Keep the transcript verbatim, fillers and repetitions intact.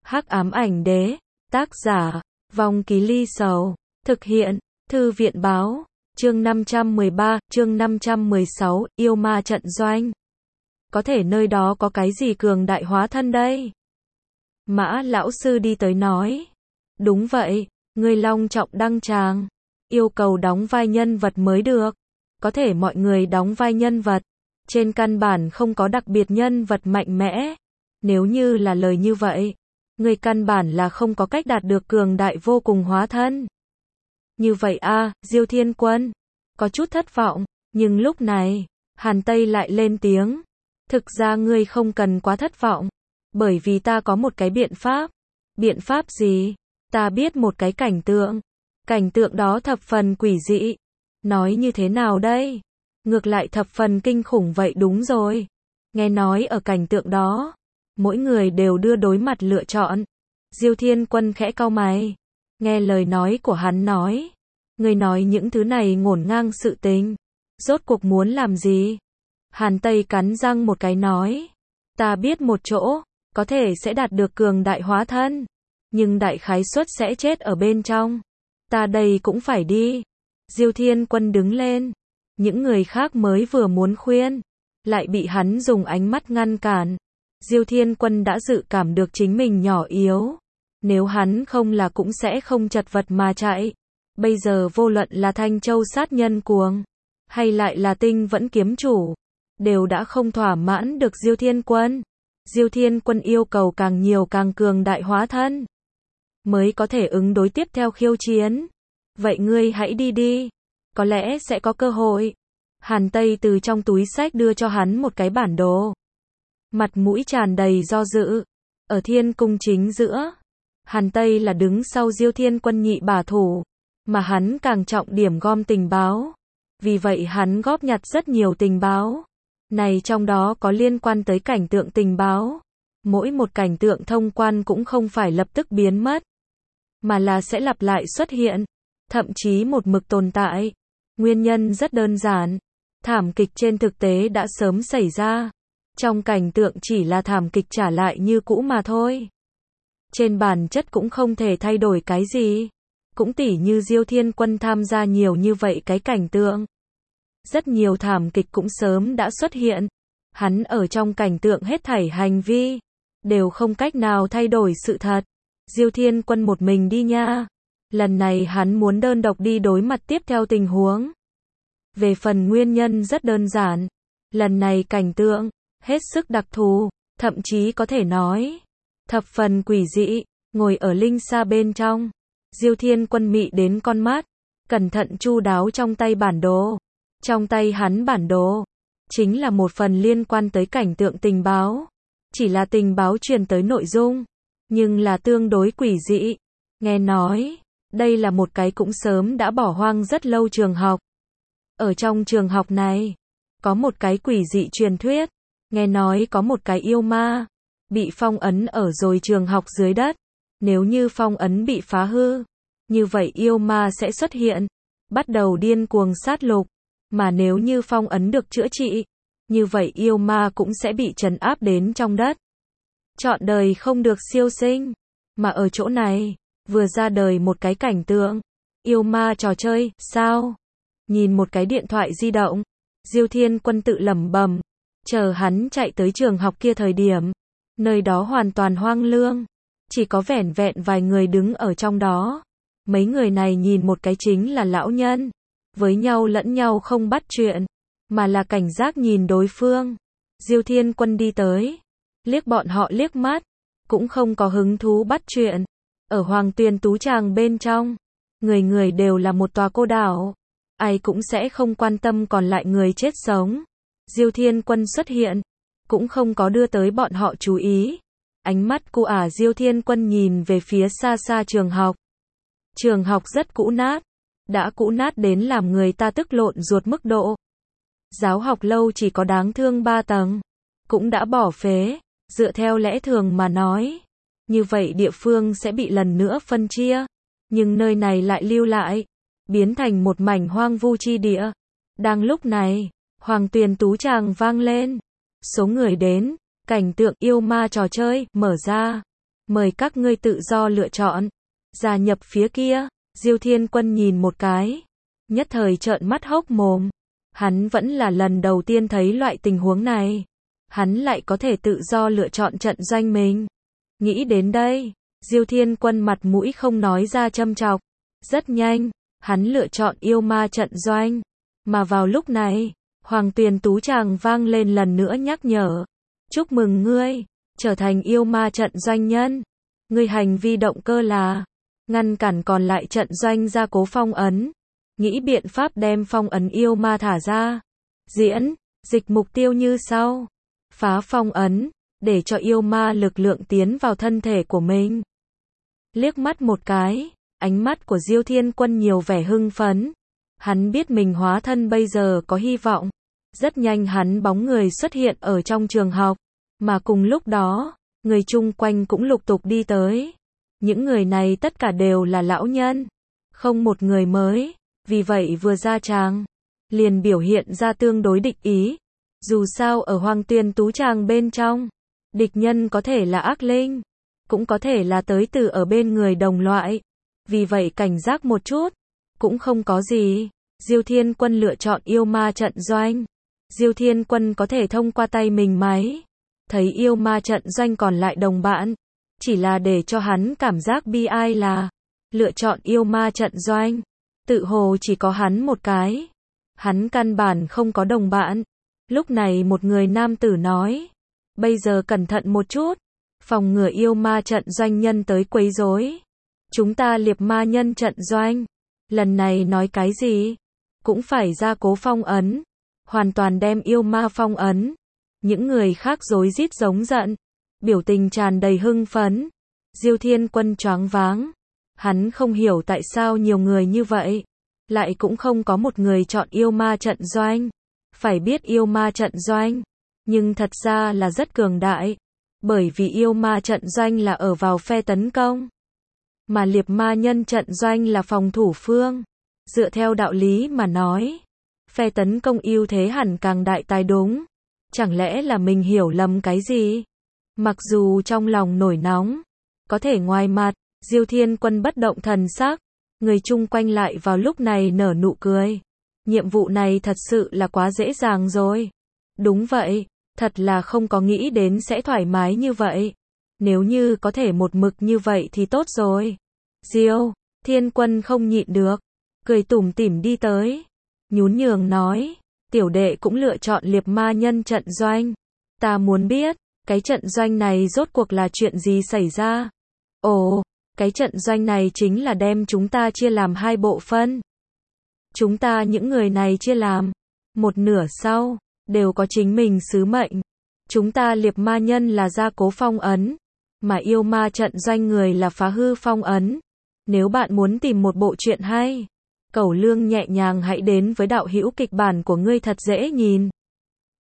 Hắc ám ảnh đế, tác giả, Vong Ký Ly Sầu, thực hiện, Thư viện báo, chương năm trăm mười ba, chương năm trăm mười sáu, yêu ma trận doanh. Có thể nơi đó có cái gì cường đại hóa thân đây? Mã lão sư đi tới nói. Đúng vậy, người long trọng đăng tràng, yêu cầu đóng vai nhân vật mới được. Có thể mọi người đóng vai nhân vật, trên căn bản không có đặc biệt nhân vật mạnh mẽ. Nếu như là lời như vậy, người căn bản là không có cách đạt được cường đại vô cùng hóa thân. Như vậy a, à, Diêu Thiên Quân có chút thất vọng, nhưng lúc này, Hàn Tây lại lên tiếng. Thực ra ngươi không cần quá thất vọng, bởi vì ta có một cái biện pháp. Biện pháp gì? Ta biết một cái cảnh tượng. Cảnh tượng đó thập phần quỷ dị. Nói như thế nào đây? Ngược lại thập phần kinh khủng vậy đúng rồi. Nghe nói ở cảnh tượng đó, mỗi người đều đưa đối mặt lựa chọn. Diêu Thiên Quân khẽ cau mày. Nghe lời nói của hắn nói. Người nói những thứ này ngổn ngang sự tình. Rốt cuộc muốn làm gì? Hàn Tây cắn răng một cái nói. Ta biết một chỗ, có thể sẽ đạt được cường đại hóa thân. Nhưng đại khái suất sẽ chết ở bên trong. Ta đây cũng phải đi. Diêu Thiên Quân đứng lên. Những người khác mới vừa muốn khuyên, lại bị hắn dùng ánh mắt ngăn cản. Diêu Thiên Quân đã dự cảm được chính mình nhỏ yếu. Nếu hắn không là cũng sẽ không chật vật mà chạy. Bây giờ vô luận là Thanh Châu sát nhân cuồng, hay lại là Tinh Vẫn kiếm chủ, đều đã không thỏa mãn được Diêu Thiên Quân. Diêu Thiên Quân yêu cầu càng nhiều càng cường đại hóa thân, mới có thể ứng đối tiếp theo khiêu chiến. Vậy ngươi hãy đi đi, có lẽ sẽ có cơ hội. Hàn Tây từ trong túi sách đưa cho hắn một cái bản đồ. Mặt mũi tràn đầy do dự. Ở thiên cung chính giữa, Hàn Tây là đứng sau Diêu Thiên Quân nhị bả thủ, mà hắn càng trọng điểm gom tình báo. Vì vậy hắn góp nhặt rất nhiều tình báo. Này trong đó có liên quan tới cảnh tượng tình báo. Mỗi một cảnh tượng thông quan cũng không phải lập tức biến mất, mà là sẽ lặp lại xuất hiện, thậm chí một mực tồn tại. Nguyên nhân rất đơn giản. Thảm kịch trên thực tế đã sớm xảy ra. Trong cảnh tượng chỉ là thảm kịch trả lại như cũ mà thôi. Trên bản chất cũng không thể thay đổi cái gì. Cũng tỉ như Diêu Thiên Quân tham gia nhiều như vậy cái cảnh tượng. Rất nhiều thảm kịch cũng sớm đã xuất hiện. Hắn ở trong cảnh tượng hết thảy hành vi, đều không cách nào thay đổi sự thật. Diêu Thiên Quân một mình đi nha. Lần này hắn muốn đơn độc đi đối mặt tiếp theo tình huống. Về phần nguyên nhân rất đơn giản. Lần này cảnh tượng, hết sức đặc thù, thậm chí có thể nói, thập phần quỷ dị, ngồi ở linh sa bên trong. Diêu Thiên Quân mị đến con mắt, cẩn thận chu đáo trong tay bản đồ. Trong tay hắn bản đồ, chính là một phần liên quan tới cảnh tượng tình báo. Chỉ là tình báo truyền tới nội dung, nhưng là tương đối quỷ dị. Nghe nói, đây là một cái cũng sớm đã bỏ hoang rất lâu trường học. Ở trong trường học này, có một cái quỷ dị truyền thuyết. Nghe nói có một cái yêu ma, bị phong ấn ở rồi trường học dưới đất. Nếu như phong ấn bị phá hư, như vậy yêu ma sẽ xuất hiện, bắt đầu điên cuồng sát lục. Mà nếu như phong ấn được chữa trị, như vậy yêu ma cũng sẽ bị trấn áp đến trong đất. Trọn đời không được siêu sinh. Mà ở chỗ này, vừa ra đời một cái cảnh tượng. Yêu ma trò chơi, sao? Nhìn một cái điện thoại di động, Diêu Thiên Quân tự lẩm bẩm. Chờ hắn chạy tới trường học kia thời điểm, nơi đó hoàn toàn hoang lương. Chỉ có vẻn vẹn vài người đứng ở trong đó. Mấy người này nhìn một cái chính là lão nhân. Với nhau lẫn nhau không bắt chuyện, mà là cảnh giác nhìn đối phương. Diêu Thiên Quân đi tới, liếc bọn họ liếc mắt, cũng không có hứng thú bắt chuyện. Ở Hoàng Tuyền Tú Tràng bên trong, người người đều là một tòa cô đảo. Ai cũng sẽ không quan tâm còn lại người chết sống. Diêu Thiên Quân xuất hiện, cũng không có đưa tới bọn họ chú ý. Ánh mắt cu ả Diêu Thiên Quân nhìn về phía xa xa trường học. Trường học rất cũ nát, đã cũ nát đến làm người ta tức lộn ruột mức độ. Giáo học lâu chỉ có đáng thương ba tầng, cũng đã bỏ phế. Dựa theo lẽ thường mà nói, như vậy địa phương sẽ bị lần nữa phân chia. Nhưng nơi này lại lưu lại, biến thành một mảnh hoang vu chi địa. Đang lúc này, Hoàng Tuyền Tú Tràng vang lên. Số người đến, cảnh tượng yêu ma trò chơi, mở ra. Mời các ngươi tự do lựa chọn. Gia nhập phía kia, Diêu Thiên Quân nhìn một cái. Nhất thời trợn mắt hốc mồm. Hắn vẫn là lần đầu tiên thấy loại tình huống này. Hắn lại có thể tự do lựa chọn trận doanh mình. Nghĩ đến đây, Diêu Thiên Quân mặt mũi không nói ra châm chọc. Rất nhanh, hắn lựa chọn yêu ma trận doanh. Mà vào lúc này, Hoàng Tuyền Tú Tràng vang lên lần nữa nhắc nhở. Chúc mừng ngươi, trở thành yêu ma trận doanh nhân. Ngươi hành vi động cơ là ngăn cản còn lại trận doanh gia cố phong ấn. Nghĩ biện pháp đem phong ấn yêu ma thả ra. Diễn, dịch mục tiêu như sau. Phá phong ấn, để cho yêu ma lực lượng tiến vào thân thể của mình. Liếc mắt một cái, ánh mắt của Diêu Thiên Quân nhiều vẻ hưng phấn. Hắn biết mình hóa thân bây giờ có hy vọng. Rất nhanh hắn bóng người xuất hiện ở trong trường học. Mà cùng lúc đó, người chung quanh cũng lục tục đi tới. Những người này tất cả đều là lão nhân. Không một người mới. Vì vậy vừa ra tràng, liền biểu hiện ra tương đối địch ý. Dù sao ở Hoàng Tuyền Tú Tràng bên trong, địch nhân có thể là ác linh, cũng có thể là tới từ ở bên người đồng loại. Vì vậy cảnh giác một chút, cũng không có gì. Diêu Thiên Quân lựa chọn yêu ma trận doanh. Diêu Thiên Quân có thể thông qua tay mình máy, thấy yêu ma trận doanh còn lại đồng bạn. Chỉ là để cho hắn cảm giác bi ai là, lựa chọn yêu ma trận doanh. Tự hồ chỉ có hắn một cái. Hắn căn bản không có đồng bạn. Lúc này một người nam tử nói. Bây giờ cẩn thận một chút. Phòng ngừa yêu ma trận doanh nhân tới quấy rối. Chúng ta liệp ma nhân trận doanh. Lần này nói cái gì? Cũng phải ra cố phong ấn. Hoàn toàn đem yêu ma phong ấn. Những người khác rối rít giống giận. Biểu tình tràn đầy hưng phấn. Diêu Thiên Quân choáng váng. Hắn không hiểu tại sao nhiều người như vậy, lại cũng không có một người chọn yêu ma trận doanh. Phải biết yêu ma trận doanh, nhưng thật ra là rất cường đại. Bởi vì yêu ma trận doanh là ở vào phe tấn công, mà liệp ma nhân trận doanh là phòng thủ phương. Dựa theo đạo lý mà nói, phe tấn công ưu thế hẳn càng đại tài đúng. Chẳng lẽ là mình hiểu lầm cái gì? Mặc dù trong lòng nổi nóng, có thể ngoài mặt, Diêu Thiên Quân bất động thần sắc, người chung quanh lại vào lúc này nở nụ cười. Nhiệm vụ này thật sự là quá dễ dàng rồi. Đúng vậy, thật là không có nghĩ đến sẽ thoải mái như vậy. Nếu như có thể một mực như vậy thì tốt rồi. Diêu Thiên Quân không nhịn được, cười tủm tỉm đi tới. Nhún nhường nói, tiểu đệ cũng lựa chọn liệp ma nhân trận doanh. Ta muốn biết, cái trận doanh này rốt cuộc là chuyện gì xảy ra? Ồ, cái trận doanh này chính là đem chúng ta chia làm hai bộ phân. Chúng ta những người này chia làm một nửa sau, đều có chính mình sứ mệnh. Chúng ta liệp ma nhân là gia cố phong ấn, mà yêu ma trận doanh người là phá hư phong ấn. Nếu bạn muốn tìm một bộ truyện hay, Cẩu Lương nhẹ nhàng hãy đến với đạo hữu kịch bản của ngươi thật dễ nhìn.